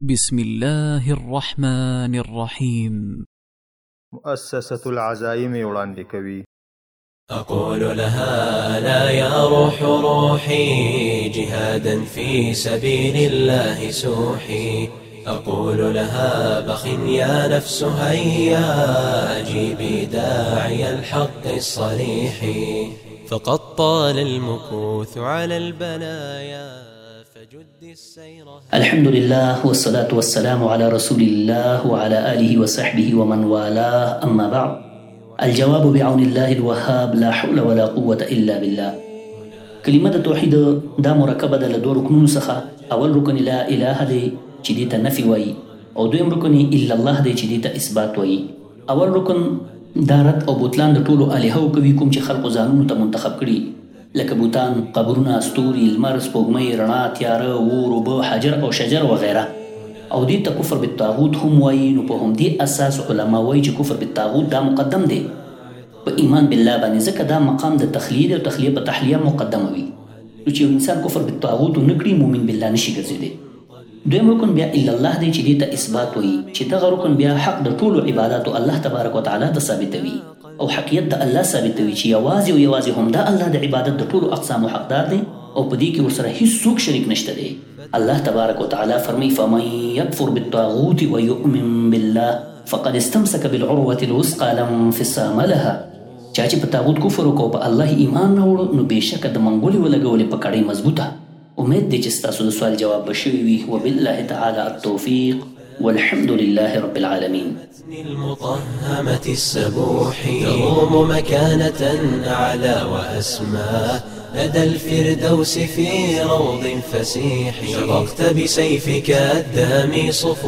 بسم الله الرحمن الرحيم. مؤسسة العزائم وړاندې کوي. أقول لها لا يا روح روحي جهادا في سبيل الله سوحي. أقول لها بخ يا نفس هيا أجيبي داعي الحق الصريح. فقد طال المكوث على البلايا فجد السير. الحمد لله والصلاة والسلام على رسول الله وعلى آله وصحبه ومن والاه، أما بعد. الجواب بعون الله الوهاب، لا حول ولا قوة إلا بالله. كلمة توحيد دا مرکبه ده له دوه رکنونو څخه. اول رکن لا اله دی چې دې ته نفي وایي، او دویم رکن الا الله دی چې دې ته اثبات وایي. اول رکن دا رد او بوتلان د ټولو الهو کوي کوم چې خلقو ځانونو ته منتخب کړي، لکه بوتان، قبرونه، ستوري، لمر، سپوږمۍ، رڼا، تیاره، اور، اوبه، حجر او شجر وغیره. او دې ته کفر بالطاغوت هم وایي. نو په همدې اساس علما وایي چې کفر بالطاغوت دا مقدم دی په ایمان بالله باندې، ځکه دا مقام د تخلیه او تخلیه په تحلیه مقدمه وي. نو چې انسان کفر بالطاغوت ونه کړي، مؤمن بالله نشي ګرځېدی. دویم رکن بیا الا الله دی چې دې ته اثبات وایي، چې دغه رکن بیا حق د ټولو عباداتو الله تبارک وتعالی ته ثابتوي او حقیقت د الله ثابتوي چې یوازې او یوازې همدا الله د عبادت د ټولو اقسامو حقدار دی او په دې کې ورسره هیڅوک شریک نشته دی. الله تبارک وتعالی فرمایي فمن یکفر بالطاغوت ویؤمن بالله فقد استمسك بالعروة الوثقى لا انفصام لها. چا چې په طاغوت کفر وکړو په الله ایمان راوړو، نو بېشکه د منګولې ولګولې په کړۍ مضبوطه. امید دی چې ستاسو د سوال جواب به شوی وي. وبالله تعالی التوفیق والحمد لله رب العالمين. المطهمة السبوح تروم مكانة أعلى وأسمى لدى الفردوس في روض فسيح. شققت بسيفك الدامي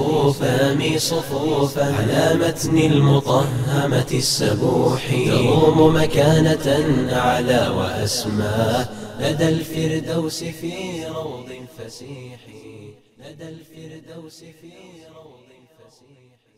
صفوفا على متن المطهمة السبوح تروم مكانة أعلى وأسمى لدى الفردوس في روض فسيح. لدى الفردوس في روض فسيح.